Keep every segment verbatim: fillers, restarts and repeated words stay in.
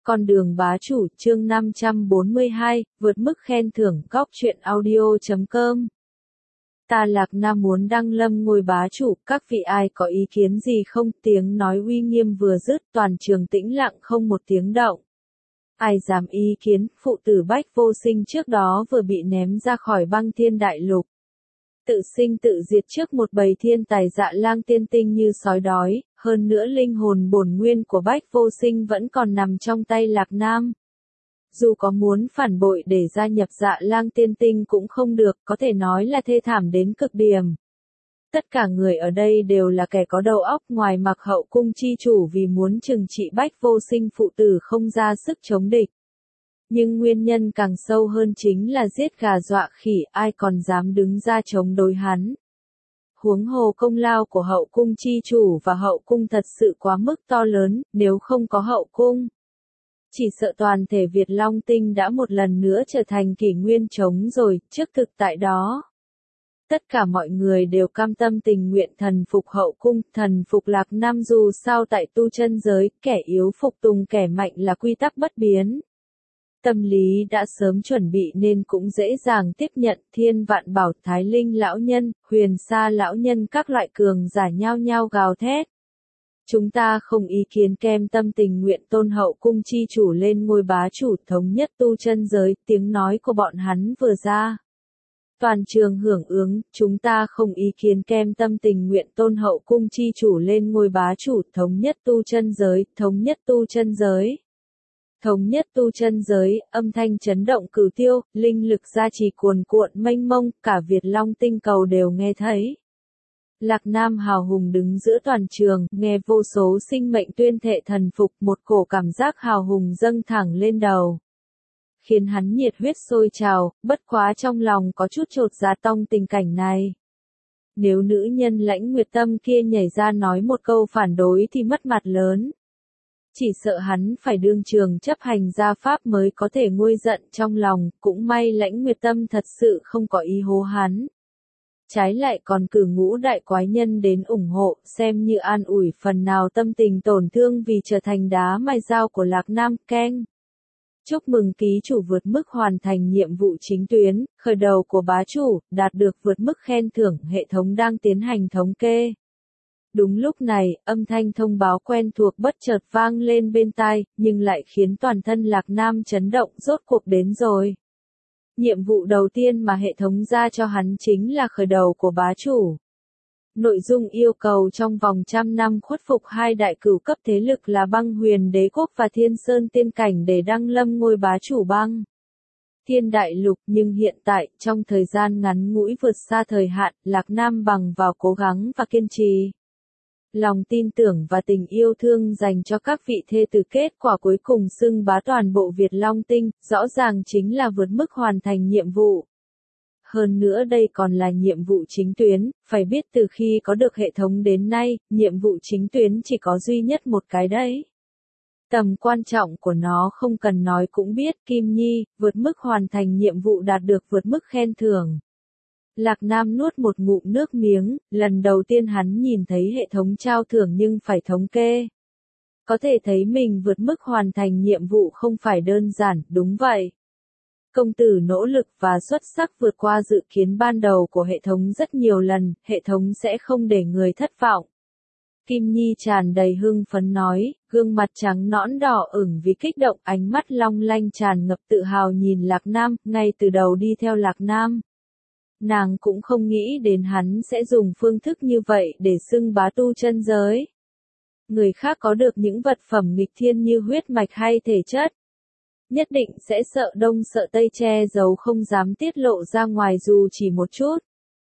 Con đường bá chủ, chương năm trăm bốn mươi hai, vượt mức khen thưởng, góc truyện audio chấm com. Ta Lạc Nam muốn đăng lâm ngôi bá chủ, các vị ai có ý kiến gì không? Tiếng nói uy nghiêm vừa dứt, toàn trường tĩnh lặng không một tiếng động. Ai dám ý kiến, phụ tử Bách Vô Sinh trước đó vừa bị ném ra khỏi băng thiên đại lục. Tự sinh tự diệt trước một bầy thiên tài dạ lang tiên tinh như sói đói, hơn nữa linh hồn bổn nguyên của Bách Vô Sinh vẫn còn nằm trong tay Lạc Nam. Dù có muốn phản bội để gia nhập dạ lang tiên tinh cũng không được, có thể nói là thê thảm đến cực điểm. Tất cả người ở đây đều là kẻ có đầu óc, ngoài Mặc Hậu cung chi chủ vì muốn trừng trị Bách Vô Sinh phụ tử không ra sức chống địch. Nhưng nguyên nhân càng sâu hơn chính là giết gà dọa khỉ, ai còn dám đứng ra chống đối hắn. Huống hồ công lao của hậu cung chi chủ và hậu cung thật sự quá mức to lớn, nếu không có hậu cung, chỉ sợ toàn thể Việt Long Tinh đã một lần nữa trở thành kỷ nguyên trống rồi. Trước thực tại đó, tất cả mọi người đều cam tâm tình nguyện thần phục hậu cung, thần phục Lạc Nam, dù sao tại tu chân giới, kẻ yếu phục tùng kẻ mạnh là quy tắc bất biến. Tâm lý đã sớm chuẩn bị nên cũng dễ dàng tiếp nhận. Thiên Vạn Bảo, Thái Linh lão nhân, Huyền Sa lão nhân, các loại cường giả nhao nhao gào thét. Chúng ta không ý kiến, kem tâm tình nguyện tôn hậu cung chi chủ lên ngôi bá chủ, thống nhất tu chân giới. Tiếng nói của bọn hắn vừa ra, toàn trường hưởng ứng. Chúng ta không ý kiến, kem tâm tình nguyện tôn hậu cung chi chủ lên ngôi bá chủ, thống nhất tu chân giới, thống nhất tu chân giới. Thống nhất tu chân giới, âm thanh chấn động cửu tiêu, linh lực gia trì cuồn cuộn mênh mông, cả Việt Long tinh cầu đều nghe thấy. Lạc Nam hào hùng đứng giữa toàn trường, nghe vô số sinh mệnh tuyên thệ thần phục, một cổ cảm giác hào hùng dâng thẳng lên đầu, khiến hắn nhiệt huyết sôi trào. Bất quá trong lòng có chút chột dạ tông tình cảnh này. Nếu nữ nhân Lãnh Nguyệt Tâm kia nhảy ra nói một câu phản đối thì mất mặt lớn. Chỉ sợ hắn phải đương trường chấp hành gia pháp mới có thể nguôi giận trong lòng. Cũng may Lãnh Nguyệt Tâm thật sự không có ý hố hắn, trái lại còn cử ngũ đại quái nhân đến ủng hộ, xem như an ủi phần nào tâm tình tổn thương vì trở thành đá mài dao của Lạc Nam. Keng. Chúc mừng ký chủ vượt mức hoàn thành nhiệm vụ chính tuyến, khởi đầu của bá chủ, đạt được vượt mức khen thưởng, hệ thống đang tiến hành thống kê. Đúng lúc này, âm thanh thông báo quen thuộc bất chợt vang lên bên tai, nhưng lại khiến toàn thân Lạc Nam chấn động. Rốt cuộc đến rồi. Nhiệm vụ đầu tiên mà hệ thống ra cho hắn chính là khởi đầu của bá chủ. Nội dung yêu cầu trong vòng trăm năm khuất phục hai đại cửu cấp thế lực là Băng Huyền Đế Quốc và Thiên Sơn Tiên Cảnh để đăng lâm ngôi bá chủ băng thiên đại lục. Nhưng hiện tại, trong thời gian ngắn ngủi vượt xa thời hạn, Lạc Nam bằng vào cố gắng và kiên trì, lòng tin tưởng và tình yêu thương dành cho các vị thê tử, kết quả cuối cùng xưng bá toàn bộ Việt Long Tinh, rõ ràng chính là vượt mức hoàn thành nhiệm vụ. Hơn nữa đây còn là nhiệm vụ chính tuyến, phải biết từ khi có được hệ thống đến nay, nhiệm vụ chính tuyến chỉ có duy nhất một cái đấy. Tầm quan trọng của nó không cần nói cũng biết. Kim Nhi, vượt mức hoàn thành nhiệm vụ, đạt được vượt mức khen thưởng. Lạc Nam nuốt một ngụm nước miếng, lần đầu tiên hắn nhìn thấy hệ thống trao thưởng nhưng phải thống kê. Có thể thấy mình vượt mức hoàn thành nhiệm vụ không phải đơn giản. Đúng vậy. Công tử nỗ lực và xuất sắc vượt qua dự kiến ban đầu của hệ thống rất nhiều lần, hệ thống sẽ không để người thất vọng. Kim Nhi tràn đầy hưng phấn nói, gương mặt trắng nõn đỏ ửng vì kích động, ánh mắt long lanh tràn ngập tự hào nhìn Lạc Nam. Ngay từ đầu đi theo Lạc Nam, nàng cũng không nghĩ đến hắn sẽ dùng phương thức như vậy để xưng bá tu chân giới. Người khác có được những vật phẩm nghịch thiên như huyết mạch hay thể chất, nhất định sẽ sợ đông sợ tây, che giấu không dám tiết lộ ra ngoài dù chỉ một chút.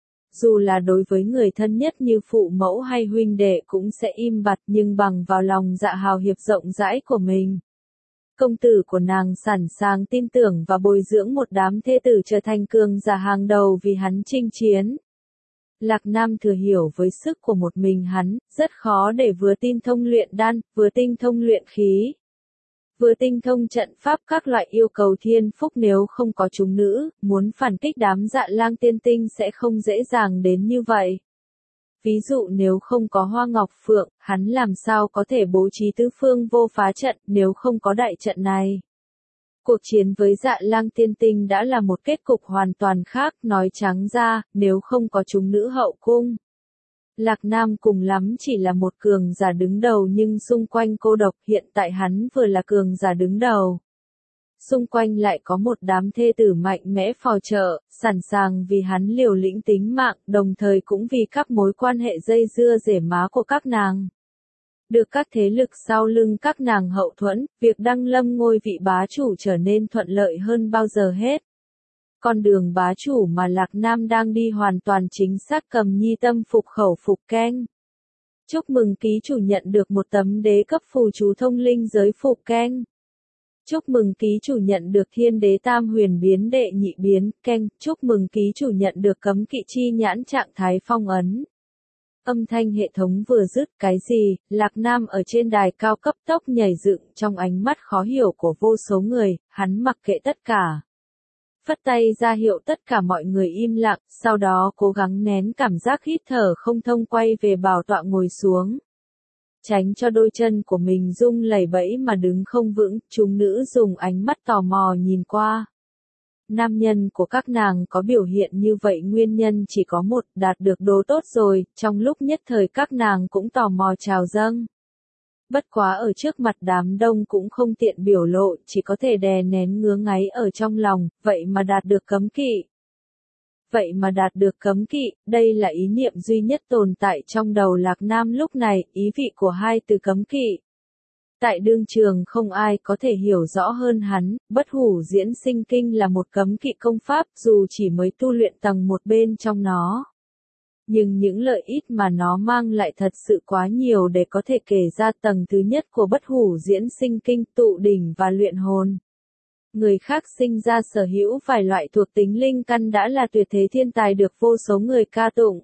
Dù là đối với người thân nhất như phụ mẫu hay huynh đệ cũng sẽ im bặt, nhưng bằng vào lòng dạ hào hiệp rộng rãi của mình, công tử của nàng sẵn sàng tin tưởng và bồi dưỡng một đám thê tử trở thành cường giả hàng đầu vì hắn chinh chiến. Lạc Nam thừa hiểu với sức của một mình hắn, rất khó để vừa tinh thông luyện đan, vừa tinh thông luyện khí, vừa tinh thông trận pháp các loại yêu cầu thiên phúc. Nếu không có chúng nữ, muốn phản kích đám dạ lang tiên tinh sẽ không dễ dàng đến như vậy. Ví dụ nếu không có Hoa Ngọc Phượng, hắn làm sao có thể bố trí tứ phương vô phá trận nếu không có đại trận này. Cuộc chiến với Dạ Lang Tiên Tinh đã là một kết cục hoàn toàn khác, nói trắng ra, nếu không có chúng nữ hậu cung. Lạc Nam cùng lắm chỉ là một cường giả đứng đầu nhưng xung quanh cô độc, hiện tại hắn vừa là cường giả đứng đầu. Xung quanh lại có một đám thê tử mạnh mẽ phò trợ, sẵn sàng vì hắn liều lĩnh tính mạng, đồng thời cũng vì các mối quan hệ dây dưa rễ má của các nàng. Được các thế lực sau lưng các nàng hậu thuẫn, việc đăng lâm ngôi vị bá chủ trở nên thuận lợi hơn bao giờ hết. Con đường bá chủ mà Lạc Nam đang đi hoàn toàn chính xác cầm nhi tâm phục khẩu phục keng. Chúc mừng ký chủ nhận được một tấm đế cấp phù chú thông linh giới phục keng. Chúc mừng ký chủ nhận được thiên đế tam huyền biến đệ nhị biến, keng. Chúc mừng ký chủ nhận được cấm kỵ chi nhãn trạng thái phong ấn. Âm thanh hệ thống vừa dứt, cái gì, Lạc Nam ở trên đài cao cấp tốc nhảy dựng, trong ánh mắt khó hiểu của vô số người, hắn mặc kệ tất cả. Phất tay ra hiệu tất cả mọi người im lặng, sau đó cố gắng nén cảm giác hít thở không thông quay về bảo tọa ngồi xuống. Tránh cho đôi chân của mình rung lẩy bẩy mà đứng không vững, chúng nữ dùng ánh mắt tò mò nhìn qua. Nam nhân của các nàng có biểu hiện như vậy nguyên nhân chỉ có một, đạt được đồ tốt rồi, trong lúc nhất thời các nàng cũng tò mò trào dâng. Bất quá ở trước mặt đám đông cũng không tiện biểu lộ, chỉ có thể đè nén ngứa ngáy ở trong lòng, vậy mà đạt được cấm kỵ. Vậy mà đạt được cấm kỵ, đây là ý niệm duy nhất tồn tại trong đầu Lạc Nam lúc này, ý vị của hai từ cấm kỵ. Tại đương trường không ai có thể hiểu rõ hơn hắn, bất hủ diễn sinh kinh là một cấm kỵ công pháp dù chỉ mới tu luyện tầng một bên trong nó. Nhưng những lợi ích mà nó mang lại thật sự quá nhiều để có thể kể ra tầng thứ nhất của bất hủ diễn sinh kinh tụ đỉnh và luyện hồn. Người khác sinh ra sở hữu vài loại thuộc tính linh căn đã là tuyệt thế thiên tài được vô số người ca tụng.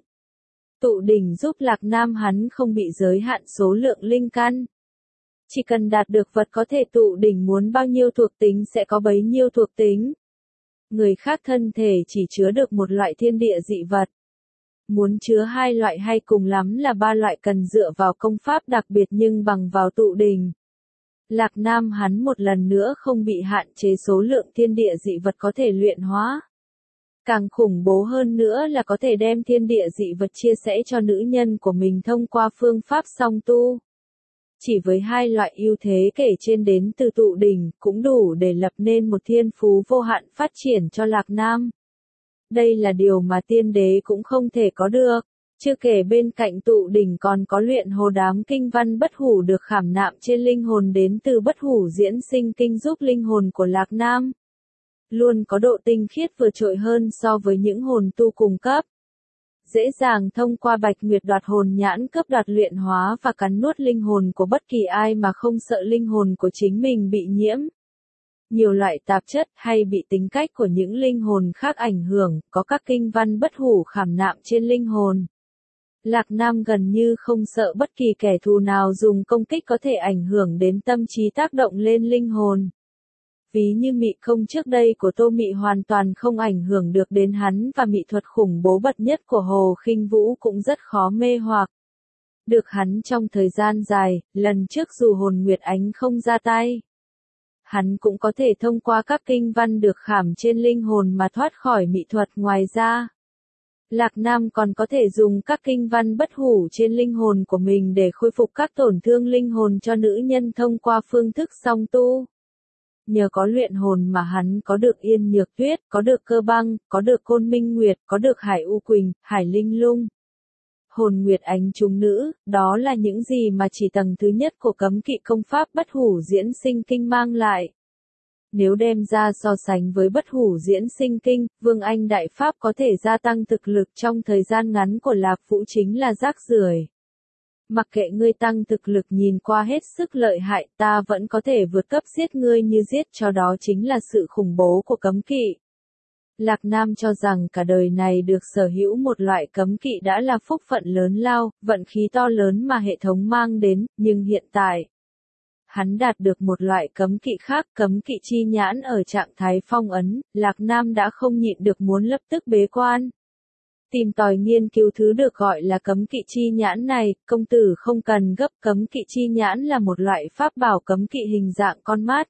Tụ đỉnh giúp Lạc Nam hắn không bị giới hạn số lượng linh căn. Chỉ cần đạt được vật có thể tụ đỉnh muốn bao nhiêu thuộc tính sẽ có bấy nhiêu thuộc tính. Người khác thân thể chỉ chứa được một loại thiên địa dị vật. Muốn chứa hai loại hay cùng lắm là ba loại cần dựa vào công pháp đặc biệt nhưng bằng vào tụ đỉnh. Lạc Nam hắn một lần nữa không bị hạn chế số lượng thiên địa dị vật có thể luyện hóa. Càng khủng bố hơn nữa là có thể đem thiên địa dị vật chia sẻ cho nữ nhân của mình thông qua phương pháp song tu. Chỉ với hai loại ưu thế kể trên đến từ tụ đỉnh cũng đủ để lập nên một thiên phú vô hạn phát triển cho Lạc Nam. Đây là điều mà tiên đế cũng không thể có được. Chưa kể bên cạnh tụ đỉnh còn có luyện hồ đám kinh văn bất hủ được khảm nạm trên linh hồn đến từ bất hủ diễn sinh kinh giúp linh hồn của Lạc Nam luôn có độ tinh khiết vượt trội hơn so với những hồn tu cùng cấp. Dễ dàng thông qua Bạch Nguyệt đoạt hồn nhãn cướp đoạt luyện hóa và cắn nuốt linh hồn của bất kỳ ai mà không sợ linh hồn của chính mình bị nhiễm. Nhiều loại tạp chất hay bị tính cách của những linh hồn khác ảnh hưởng, có các kinh văn bất hủ khảm nạm trên linh hồn. Lạc Nam gần như không sợ bất kỳ kẻ thù nào dùng công kích có thể ảnh hưởng đến tâm trí tác động lên linh hồn. Ví như mị công trước đây của Tô Mị hoàn toàn không ảnh hưởng được đến hắn và mị thuật khủng bố bậc nhất của Hồ Khinh Vũ cũng rất khó mê hoặc. Được hắn trong thời gian dài, lần trước dù hồn Nguyệt Ánh không ra tay. Hắn cũng có thể thông qua các kinh văn được khảm trên linh hồn mà thoát khỏi mị thuật ngoài ra. Lạc Nam còn có thể dùng các kinh văn bất hủ trên linh hồn của mình để khôi phục các tổn thương linh hồn cho nữ nhân thông qua phương thức song tu. Nhờ có luyện hồn mà hắn có được Yên Nhược Tuyết, có được Cơ Băng, có được Côn Minh Nguyệt, có được Hải U Quỳnh, Hải Linh Lung. Hồn Nguyệt Ánh chúng nữ, đó là những gì mà chỉ tầng thứ nhất của cấm kỵ công pháp bất hủ diễn sinh kinh mang lại. Nếu đem ra so sánh với bất hủ diễn sinh kinh, Vương Anh Đại Pháp có thể gia tăng thực lực trong thời gian ngắn của Lạc Vũ chính là rác rưởi. Mặc kệ ngươi tăng thực lực nhìn qua hết sức lợi hại, ta vẫn có thể vượt cấp giết ngươi như giết cho đó chính là sự khủng bố của cấm kỵ. Lạc Nam cho rằng cả đời này được sở hữu một loại cấm kỵ đã là phúc phận lớn lao, vận khí to lớn mà hệ thống mang đến, nhưng hiện tại, hắn đạt được một loại cấm kỵ khác, cấm kỵ chi nhãn ở trạng thái phong ấn, Lạc Nam đã không nhịn được muốn lập tức bế quan. Tìm tòi nghiên cứu thứ được gọi là cấm kỵ chi nhãn này, công tử không cần gấp. Cấm kỵ chi nhãn là một loại pháp bảo cấm kỵ hình dạng con mắt.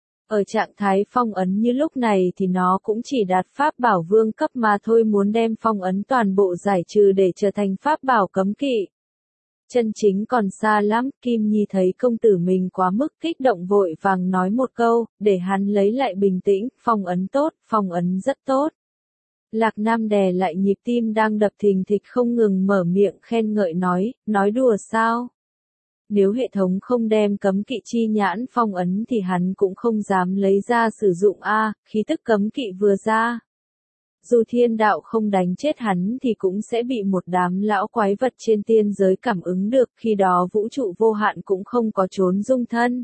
Ở trạng thái phong ấn như lúc này thì nó cũng chỉ đạt pháp bảo vương cấp mà thôi, muốn đem phong ấn toàn bộ giải trừ để trở thành pháp bảo cấm kỵ. Chân chính còn xa lắm. Kim Nhi thấy công tử mình quá mức kích động vội vàng nói một câu, để hắn lấy lại bình tĩnh. Phong ấn tốt, phong ấn rất tốt. Lạc Nam đè lại nhịp tim đang đập thình thịch không ngừng, mở miệng khen ngợi nói, nói đùa sao? Nếu hệ thống không đem cấm kỵ chi nhãn phong ấn thì hắn cũng không dám lấy ra sử dụng a. Khí tức cấm kỵ vừa ra. Dù thiên đạo không đánh chết hắn thì cũng sẽ bị một đám lão quái vật trên tiên giới cảm ứng được, khi đó vũ trụ vô hạn cũng không có trốn dung thân.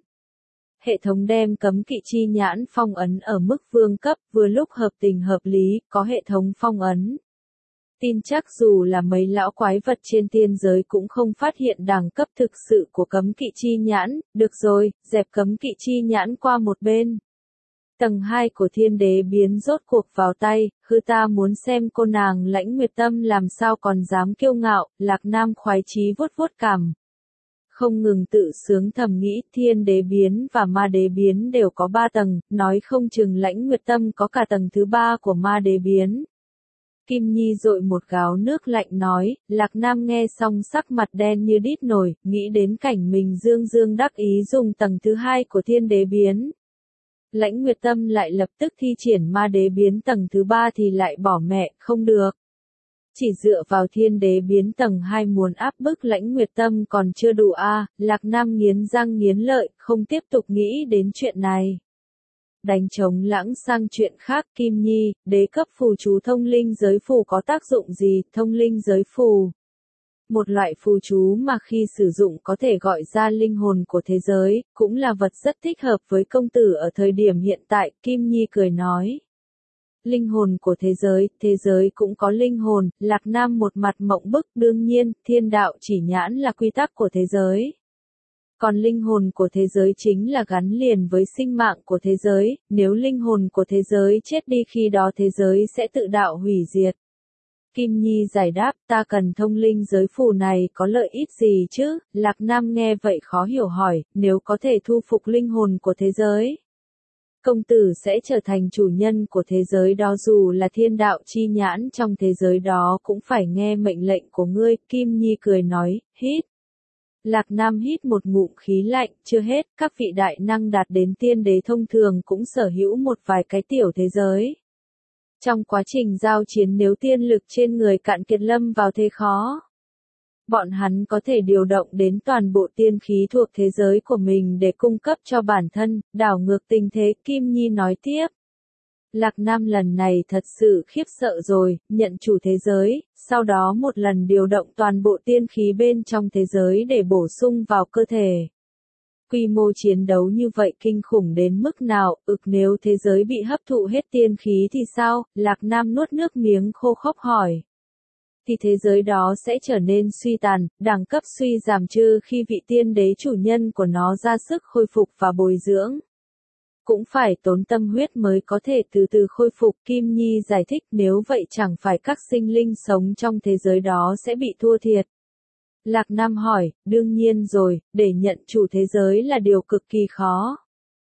Hệ thống đem cấm kỵ chi nhãn phong ấn ở mức vương cấp, vừa lúc hợp tình hợp lý, có hệ thống phong ấn. Tin chắc dù là mấy lão quái vật trên tiên giới cũng không phát hiện đẳng cấp thực sự của cấm kỵ chi nhãn. Được rồi, dẹp cấm kỵ chi nhãn qua một bên. Tầng hai của thiên đế biến rốt cuộc vào tay, hư ta muốn xem cô nàng Lãnh Nguyệt Tâm làm sao còn dám kiêu ngạo. Lạc Nam khoái chí vuốt vuốt cằm. Không ngừng tự sướng thầm nghĩ, thiên đế biến và ma đế biến đều có ba tầng, nói không chừng Lãnh Nguyệt Tâm có cả tầng thứ ba của ma đế biến. Kim Nhi dội một gáo nước lạnh nói. Lạc Nam nghe xong sắc mặt đen như đít nổi, nghĩ đến cảnh mình dương dương đắc ý dùng tầng thứ hai của thiên đế biến. Lãnh Nguyệt Tâm lại lập tức thi triển ma đế biến tầng thứ ba thì lại bỏ mẹ, không được. Chỉ dựa vào thiên đế biến tầng hai muốn áp bức Lãnh Nguyệt Tâm còn chưa đủ a. À, Lạc Nam nghiến răng nghiến lợi, không tiếp tục nghĩ đến chuyện này. Đánh trống lãng sang chuyện khác. Kim Nhi, đế cấp phù chú thông linh giới phù có tác dụng gì? Thông linh giới phù, một loại phù chú mà khi sử dụng có thể gọi ra linh hồn của thế giới, cũng là vật rất thích hợp với công tử ở thời điểm hiện tại. Kim Nhi cười nói. Linh hồn của thế giới, thế giới cũng có linh hồn. Lạc Nam một mặt mộng bức, đương nhiên, thiên đạo chỉ nhãn là quy tắc của thế giới. Còn linh hồn của thế giới chính là gắn liền với sinh mạng của thế giới, nếu linh hồn của thế giới chết đi khi đó thế giới sẽ tự đạo hủy diệt. Kim Nhi giải đáp, ta cần thông linh giới phù này có lợi ích gì chứ? Lạc Nam nghe vậy khó hiểu hỏi, nếu có thể thu phục linh hồn của thế giới, công tử sẽ trở thành chủ nhân của thế giới đó, dù là thiên đạo chi nhãn trong thế giới đó cũng phải nghe mệnh lệnh của ngươi. Kim Nhi cười nói, hít. Lạc Nam hít một ngụm khí lạnh, chưa hết, các vị đại năng đạt đến tiên đế thông thường cũng sở hữu một vài cái tiểu thế giới. Trong quá trình giao chiến nếu tiên lực trên người cạn kiệt lâm vào thế khó, bọn hắn có thể điều động đến toàn bộ tiên khí thuộc thế giới của mình để cung cấp cho bản thân, đảo ngược tình thế. Kim Nhi nói tiếp. Lạc Nam lần này thật sự khiếp sợ rồi, nhận chủ thế giới, sau đó một lần điều động toàn bộ tiên khí bên trong thế giới để bổ sung vào cơ thể. Quy mô chiến đấu như vậy kinh khủng đến mức nào, ực nếu thế giới bị hấp thụ hết tiên khí thì sao? Lạc Nam nuốt nước miếng khô khốc hỏi. Thì thế giới đó sẽ trở nên suy tàn, đẳng cấp suy giảm trừ khi vị tiên đế chủ nhân của nó ra sức khôi phục và bồi dưỡng. Cũng phải tốn tâm huyết mới có thể từ từ khôi phục. Kim Nhi giải thích, nếu vậy chẳng phải các sinh linh sống trong thế giới đó sẽ bị thua thiệt. Lạc Nam hỏi, đương nhiên rồi, để nhận chủ thế giới là điều cực kỳ khó.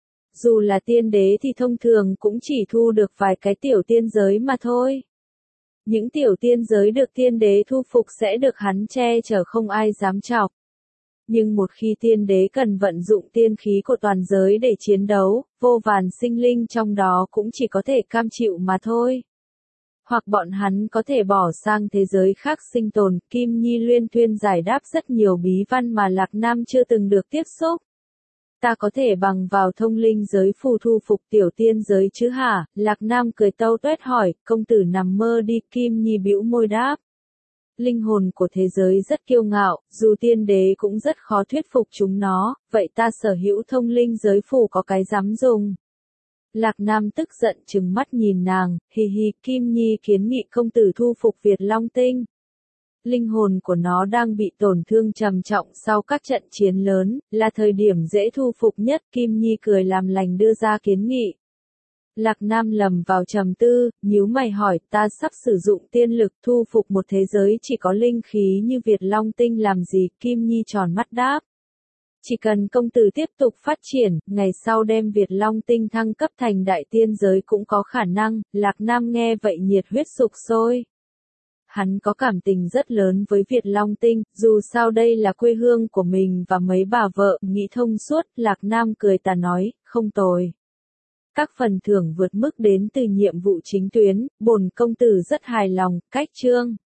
Dù là tiên đế thì thông thường cũng chỉ thu được vài cái tiểu tiên giới mà thôi. Những tiểu tiên giới được tiên đế thu phục sẽ được hắn che chở không ai dám chọc. Nhưng một khi tiên đế cần vận dụng tiên khí của toàn giới để chiến đấu, vô vàn sinh linh trong đó cũng chỉ có thể cam chịu mà thôi. Hoặc bọn hắn có thể bỏ sang thế giới khác sinh tồn. Kim Nhi luyên thuyên giải đáp rất nhiều bí văn mà Lạc Nam chưa từng được tiếp xúc. Ta có thể bằng vào thông linh giới phù thu phục tiểu tiên giới chứ hả? Lạc Nam cười tâu tuét hỏi, công tử nằm mơ đi. Kim Nhi bĩu môi đáp. Linh hồn của thế giới rất kiêu ngạo, dù tiên đế cũng rất khó thuyết phục chúng nó, vậy ta sở hữu thông linh giới phù có cái dám dùng. Lạc Nam tức giận trừng mắt nhìn nàng, hì hì. Kim Nhi kiến nghị công tử thu phục Việt Long Tinh. Linh hồn của nó đang bị tổn thương trầm trọng sau các trận chiến lớn, là thời điểm dễ thu phục nhất. Kim Nhi cười làm lành đưa ra kiến nghị. Lạc Nam lầm vào trầm tư, nhíu mày hỏi, ta sắp sử dụng tiên lực thu phục một thế giới chỉ có linh khí như Việt Long Tinh làm gì, Kim Nhi tròn mắt đáp. Chỉ cần công tử tiếp tục phát triển, ngày sau đem Việt Long Tinh thăng cấp thành đại tiên giới cũng có khả năng. Lạc Nam nghe vậy nhiệt huyết sục sôi. Hắn có cảm tình rất lớn với Việt Long Tinh, dù sao đây là quê hương của mình và mấy bà vợ, nghĩ thông suốt, Lạc Nam cười tà nói, không tồi. Các phần thưởng vượt mức đến từ nhiệm vụ chính tuyến, bổn công tử rất hài lòng, cách chương.